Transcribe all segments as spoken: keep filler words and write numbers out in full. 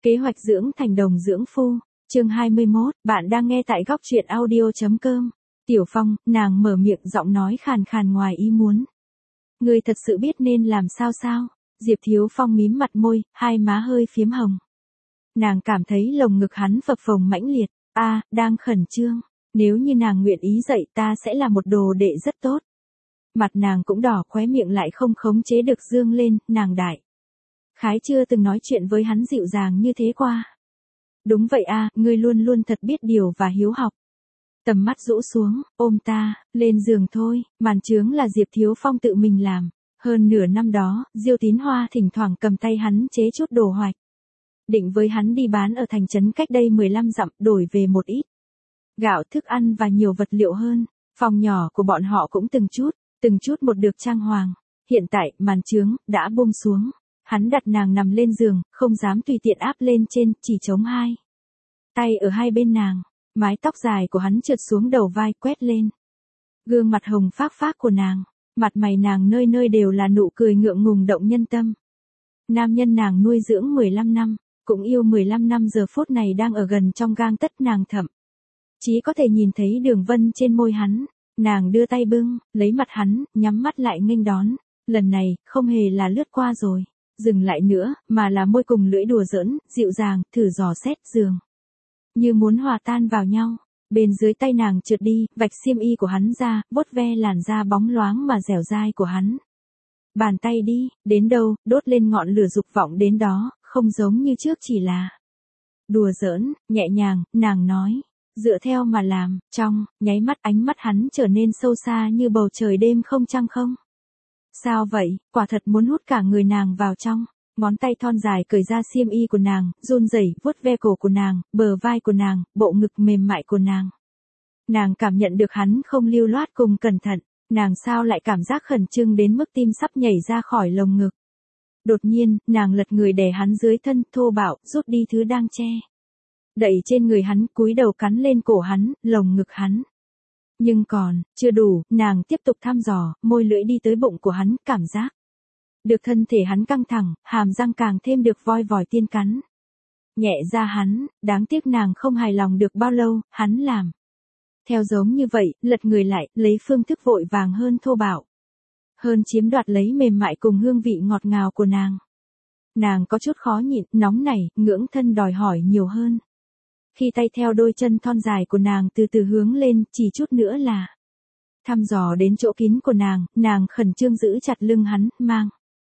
Kế hoạch dưỡng thành đồng dưỡng phu, chương hai mươi mốt, bạn đang nghe tại góc truyện audio.com. Tiểu Phong, nàng mở miệng giọng nói khàn khàn ngoài ý muốn. Ngươi thật sự biết nên làm sao sao? Diệp Thiếu Phong mím mặt môi, hai má hơi phiếm hồng. Nàng cảm thấy lồng ngực hắn phập phồng mãnh liệt, a, à, đang khẩn trương. Nếu như nàng nguyện ý dậy ta sẽ là một đồ đệ rất tốt. Mặt nàng cũng đỏ, khóe miệng lại không khống chế được dương lên, nàng đại khái chưa từng nói chuyện với hắn dịu dàng như thế qua. Đúng vậy a, à, ngươi luôn luôn thật biết điều và hiếu học. Tầm mắt rũ xuống, ôm ta, lên giường thôi, màn chướng là Diệp Thiếu Phong tự mình làm. Hơn nửa năm đó, Diêu Tín Hoa thỉnh thoảng cầm tay hắn chế chút đồ hoạch. Định với hắn đi bán ở thành trấn cách đây mười lăm dặm, đổi về một ít gạo, thức ăn và nhiều vật liệu hơn. Phòng nhỏ của bọn họ cũng từng chút, từng chút một được trang hoàng. Hiện tại, màn chướng đã buông xuống. Hắn đặt nàng nằm lên giường, không dám tùy tiện áp lên trên, chỉ chống hai tay ở hai bên nàng. Mái tóc dài của hắn trượt xuống đầu vai, quét lên gương mặt hồng phác phác của nàng. Mặt mày nàng nơi nơi đều là nụ cười ngượng ngùng động nhân tâm. Nam nhân nàng nuôi dưỡng mười lăm năm, cũng yêu mười lăm năm, giờ phút này đang ở gần trong gang tấc nàng, thậm chí có thể nhìn thấy đường vân trên môi hắn. Nàng đưa tay bưng, lấy mặt hắn, nhắm mắt lại nghênh đón. Lần này, không hề là lướt qua rồi dừng lại nữa, mà là môi cùng lưỡi đùa giỡn, dịu dàng, thử dò xét giường. Như muốn hòa tan vào nhau. Bên dưới tay nàng trượt đi, vạch xiêm y của hắn ra, vuốt ve làn da bóng loáng mà dẻo dai của hắn. Bàn tay đi, đến đâu, đốt lên ngọn lửa dục vọng đến đó, không giống như trước chỉ là đùa giỡn, nhẹ nhàng, nàng nói. Dựa theo mà làm, trong nháy mắt ánh mắt hắn trở nên sâu xa như bầu trời đêm không trăng không. Sao vậy, quả thật muốn hút cả người nàng vào trong. Ngón tay thon dài cởi ra xiêm y của nàng, run rẩy vuốt ve cổ của nàng, bờ vai của nàng, bộ ngực mềm mại của nàng. Nàng cảm nhận được hắn không lưu loát cùng cẩn thận, nàng sao lại cảm giác khẩn trương đến mức tim sắp nhảy ra khỏi lồng ngực. Đột nhiên, nàng lật người đè hắn dưới thân, thô bạo, rút đi thứ đang che đậy trên người hắn, cúi đầu cắn lên cổ hắn, lồng ngực hắn. Nhưng còn chưa đủ, nàng tiếp tục thăm dò, môi lưỡi đi tới bụng của hắn, cảm giác được thân thể hắn căng thẳng, hàm răng càng thêm được voi vòi tiên cắn nhẹ ra hắn. Đáng tiếc nàng không hài lòng được bao lâu, hắn làm theo giống như vậy, lật người lại, lấy phương thức vội vàng hơn thô bạo hơn chiếm đoạt lấy mềm mại cùng hương vị ngọt ngào của nàng. Nàng có chút khó nhịn, nóng nảy, ngưỡng thân đòi hỏi nhiều hơn. Khi tay theo đôi chân thon dài của nàng từ từ hướng lên, chỉ chút nữa là thăm dò đến chỗ kín của nàng, nàng khẩn trương giữ chặt lưng hắn, mang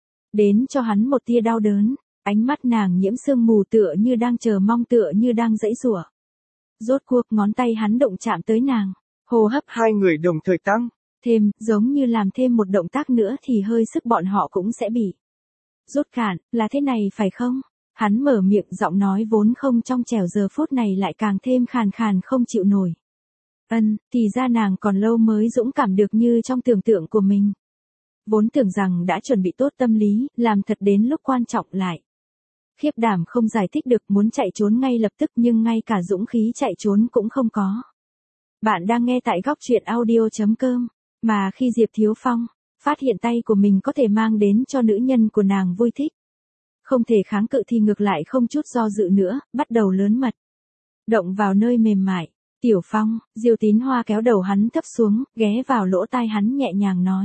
đến cho hắn một tia đau đớn. Ánh mắt nàng nhiễm sương mù, tựa như đang chờ mong, tựa như đang giãy giụa. Rốt cuộc ngón tay hắn động chạm tới nàng, hô hấp hai người đồng thời tăng thêm, giống như làm thêm một động tác nữa thì hơi sức bọn họ cũng sẽ bị rút cạn. Là thế này phải không? Hắn mở miệng, giọng nói vốn không trong trẻo giờ phút này lại càng thêm khàn khàn không chịu nổi. Ân, thì ra nàng còn lâu mới dũng cảm được như trong tưởng tượng của mình. Vốn tưởng rằng đã chuẩn bị tốt tâm lý, làm thật đến lúc quan trọng lại khiếp đảm không giải thích được, muốn chạy trốn ngay lập tức nhưng ngay cả dũng khí chạy trốn cũng không có. Bạn đang nghe tại góc truyện audio.com. Mà khi Diệp Thiếu Phong phát hiện tay của mình có thể mang đến cho nữ nhân của nàng vui thích, không thể kháng cự thì ngược lại không chút do dự nữa, bắt đầu lớn mật động vào nơi mềm mại. Tiểu Phong, Diêu Tín Hoa kéo đầu hắn thấp xuống, ghé vào lỗ tai hắn nhẹ nhàng nói.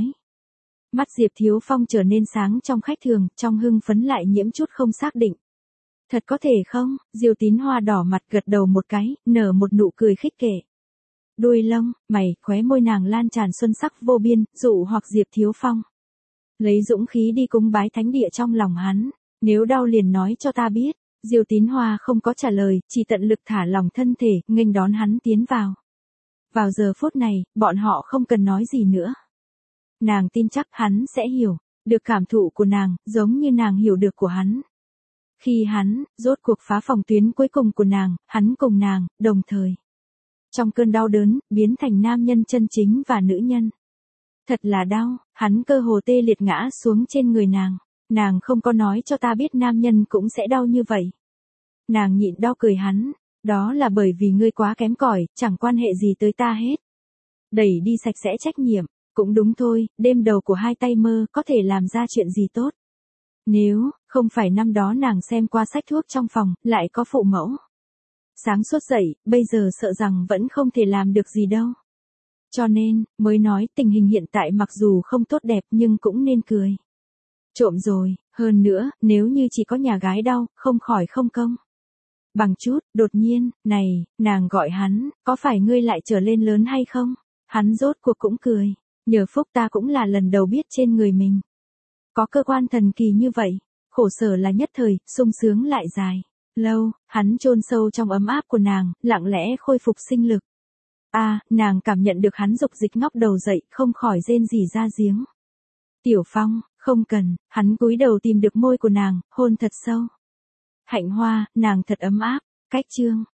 Mắt Diệp Thiếu Phong trở nên sáng trong khách thường, trong hưng phấn lại nhiễm chút không xác định. Thật có thể không? Diêu Tín Hoa đỏ mặt gật đầu một cái, nở một nụ cười khích kệ. Đuôi lông, mày, khóe môi nàng lan tràn xuân sắc vô biên, dụ hoặc Diệp Thiếu Phong lấy dũng khí đi cúng bái thánh địa trong lòng hắn. Nếu đau liền nói cho ta biết. Diêu Tín Hoa không có trả lời, chỉ tận lực thả lỏng thân thể, nghênh đón hắn tiến vào. Vào giờ phút này, bọn họ không cần nói gì nữa. Nàng tin chắc hắn sẽ hiểu được cảm thụ của nàng, giống như nàng hiểu được của hắn. Khi hắn rốt cuộc phá phòng tuyến cuối cùng của nàng, hắn cùng nàng đồng thời trong cơn đau đớn biến thành nam nhân chân chính và nữ nhân. Thật là đau, hắn cơ hồ tê liệt ngã xuống trên người nàng. Nàng không có nói cho ta biết nam nhân cũng sẽ đau như vậy. Nàng nhịn đau cười hắn, đó là bởi vì ngươi quá kém cỏi, chẳng quan hệ gì tới ta hết. Đẩy đi sạch sẽ trách nhiệm, cũng đúng thôi, đêm đầu của hai tay mơ có thể làm ra chuyện gì tốt. Nếu Không phải năm đó nàng xem qua sách thuốc trong phòng, lại có phụ mẫu. Sáng suốt dậy, bây giờ sợ rằng vẫn không thể làm được gì đâu. Cho nên, mới nói tình hình hiện tại mặc dù không tốt đẹp nhưng cũng nên cười. Trộm rồi, hơn nữa, nếu như chỉ có nhà gái đau, không khỏi không công. Bằng chút, đột nhiên, này, nàng gọi hắn, có phải ngươi lại trở lên lớn hay không? Hắn rốt cuộc cũng cười, nhờ phúc ta cũng là lần đầu biết trên người mình. Có cơ quan thần kỳ như vậy, khổ sở là nhất thời, sung sướng lại dài. Lâu, hắn chôn sâu trong ấm áp của nàng, lặng lẽ khôi phục sinh lực. À, nàng cảm nhận được hắn dục dịch ngóc đầu dậy, không khỏi rên rỉ ra giếng. Tiểu Phong, không cần, hắn cúi đầu tìm được môi của nàng, hôn thật sâu. Hạnh Hoa, nàng thật ấm áp, cách chương.